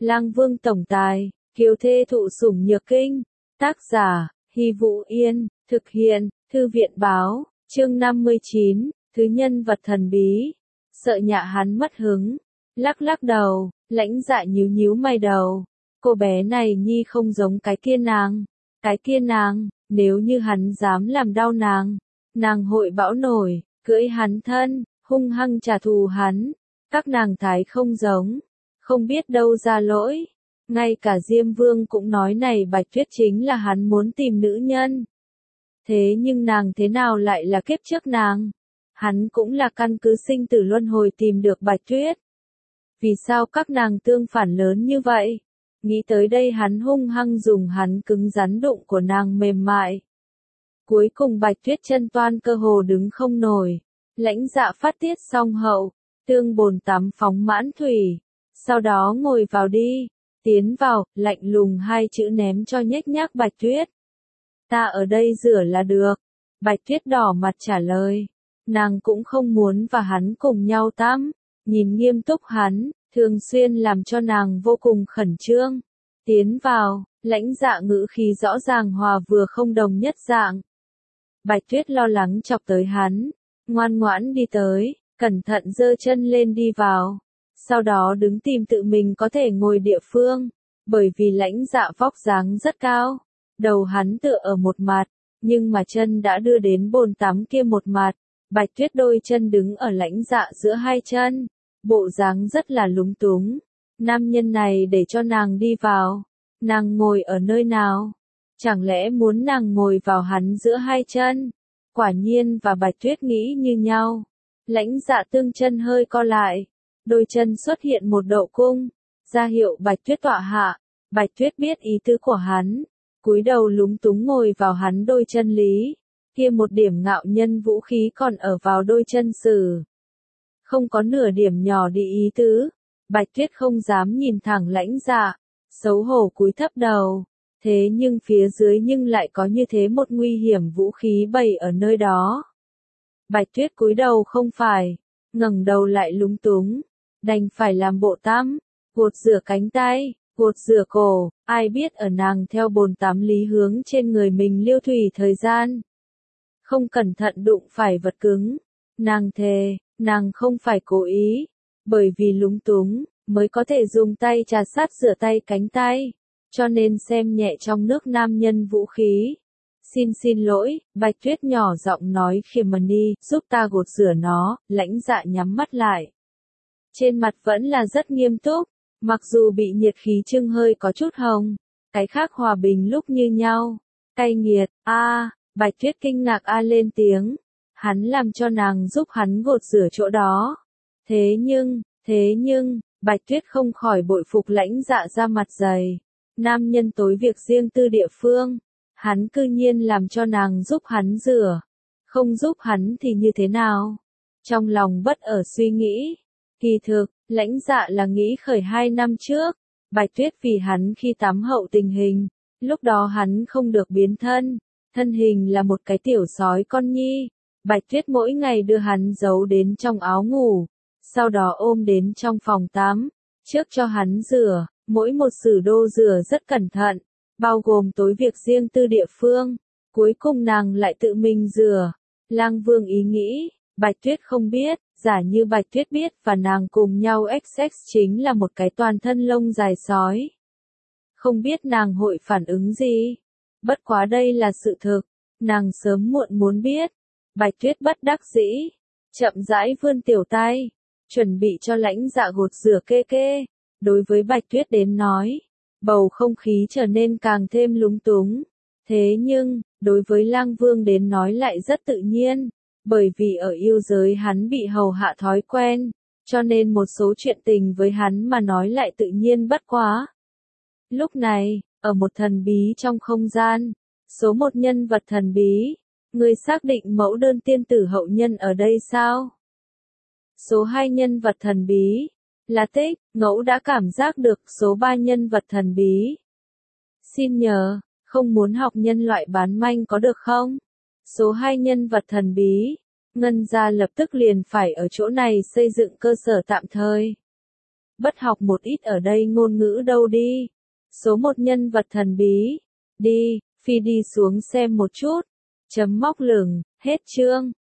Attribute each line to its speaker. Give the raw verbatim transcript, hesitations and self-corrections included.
Speaker 1: Lang Vương tổng tài, kiều thê thụ sủng nhược kinh. Tác giả, Hy Vũ Yên, thực hiện, Thư viện báo, chương năm mươi chín, thứ nhân vật thần bí. Sợ Nhạ hắn mất hứng, lắc lắc đầu, Lãnh Dạ nhíu nhíu mày đầu. Cô bé này nhi không giống cái kia nàng. Cái kia nàng, nếu như hắn dám làm đau nàng, nàng hội bão nổi, cưỡi hắn thân, hung hăng trả thù hắn. Các nàng thái không giống, không biết đâu ra lỗi. Ngay cả Diêm Vương cũng nói này Bạch Tuyết chính là hắn muốn tìm nữ nhân. Thế nhưng nàng thế nào lại là kiếp trước nàng? Hắn cũng là căn cứ sinh tử luân hồi tìm được Bạch Tuyết. Vì sao các nàng tương phản lớn như vậy? Nghĩ tới đây hắn hung hăng dùng hắn cứng rắn đụng của nàng mềm mại. Cuối cùng Bạch Tuyết chân toan cơ hồ đứng không nổi. Lãnh Dạ phát tiết xong hậu, tương bồn tắm phóng mãn thủy. Sau đó ngồi vào đi, tiến vào, lạnh lùng hai chữ ném cho nhếch nhác Bạch Tuyết. Ta ở đây rửa là được. Bạch Tuyết đỏ mặt trả lời. Nàng cũng không muốn và hắn cùng nhau tắm. Nhìn nghiêm túc hắn, thường xuyên làm cho nàng vô cùng khẩn trương. Tiến vào, Lãnh Dạ ngữ khí rõ ràng hòa vừa không đồng nhất dạng. Bạch Tuyết lo lắng chọc tới hắn, ngoan ngoãn đi tới, cẩn thận giơ chân lên đi vào. Sau đó đứng tìm tự mình có thể ngồi địa phương, bởi vì Lãnh Dạ vóc dáng rất cao. Đầu hắn tựa ở một mặt, nhưng mà chân đã đưa đến bồn tắm kia một mặt. Bạch Tuyết đôi chân đứng ở Lãnh Dạ giữa hai chân, bộ dáng rất là lúng túng. Nam nhân này để cho nàng đi vào, nàng ngồi ở nơi nào? Chẳng lẽ muốn nàng ngồi vào hắn giữa hai chân? Quả nhiên và Bạch Tuyết nghĩ như nhau. Lãnh Dạ tương chân hơi co lại, đôi chân xuất hiện một độ cung, ra hiệu Bạch Tuyết tọa hạ. Bạch Tuyết biết ý tứ của hắn, cúi đầu lúng túng ngồi vào hắn đôi chân lý. Kia một điểm ngạo nhân vũ khí còn ở vào đôi chân sử. Không có nửa điểm nhỏ đi ý tứ. Bạch Tuyết không dám nhìn thẳng Lãnh Dạ, xấu hổ cúi thấp đầu. Thế nhưng phía dưới nhưng lại có như thế một nguy hiểm vũ khí bày ở nơi đó. Bạch Tuyết cúi đầu không phải, ngẩng đầu lại lúng túng, đành phải làm bộ tắm, gột rửa cánh tay, gột rửa cổ. Ai biết ở nàng theo bồn tắm lý hướng trên người mình liêu thủy thời gian. Không cẩn thận đụng phải vật cứng. Nàng thề, nàng không phải cố ý, bởi vì lúng túng, mới có thể dùng tay trà sát rửa tay cánh tay, cho nên xem nhẹ trong nước nam nhân vũ khí. Xin xin lỗi, Bạch Tuyết nhỏ giọng nói Khimani, giúp ta gột rửa nó. Lãnh Dạ nhắm mắt lại. Trên mặt vẫn là rất nghiêm túc, mặc dù bị nhiệt khí trưng hơi có chút hồng, cái khác hòa bình lúc như nhau. Cay nghiệt, a à, Bạch Tuyết kinh ngạc a à lên tiếng. Hắn làm cho nàng giúp hắn gột rửa chỗ đó. Thế nhưng, thế nhưng, Bạch Tuyết không khỏi bội phục Lãnh Dạ ra mặt dày. Nam nhân tối việc riêng tư địa phương, hắn cư nhiên làm cho nàng giúp hắn rửa. Không giúp hắn thì như thế nào? Trong lòng bất ở suy nghĩ. Kỳ thực, Lãnh Dạ là nghĩ khởi hai năm trước. Bạch Tuyết vì hắn khi tắm hậu tình hình. Lúc đó hắn không được biến thân. Thân hình là một cái tiểu sói con nhi. Bạch Tuyết mỗi ngày đưa hắn giấu đến trong áo ngủ, sau đó ôm đến trong phòng tắm, trước cho hắn rửa, mỗi một sử đô rửa rất cẩn thận, bao gồm tối việc riêng tư địa phương, cuối cùng nàng lại tự mình rửa. Lang Vương ý nghĩ, Bạch Tuyết không biết, giả như Bạch Tuyết biết và nàng cùng nhau xx chính là một cái toàn thân lông dài sói. Không biết nàng hội phản ứng gì, bất quá đây là sự thực, nàng sớm muộn muốn biết. Bạch Tuyết bất đắc dĩ, chậm rãi vươn tiểu tay, chuẩn bị cho Lãnh Dạ gột rửa kê kê. Đối với Bạch Tuyết đến nói, bầu không khí trở nên càng thêm lúng túng. Thế nhưng, đối với Lang Vương đến nói lại rất tự nhiên, bởi vì ở yêu giới hắn bị hầu hạ thói quen, cho nên một số chuyện tình với hắn mà nói lại tự nhiên bất quá. Lúc này, ở một thần bí trong không gian, số một nhân vật thần bí. Người xác định mẫu đơn tiên tử hậu nhân ở đây sao? Số hai nhân vật thần bí là Tích. Ngẫu đã cảm giác được số ba nhân vật thần bí. Xin nhờ, không muốn học nhân loại bán manh có được không? Số hai nhân vật thần bí. Ngân gia lập tức liền phải ở chỗ này xây dựng cơ sở tạm thời. bất học một ít ở đây ngôn ngữ đâu đi. Số một nhân vật thần bí. Đi, Phi đi xuống xem một chút. Chấm móc lửng, hết chương.